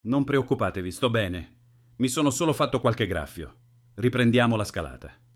Non preoccupatevi, sto bene. Mi sono solo fatto qualche graffio. Riprendiamo la scalata.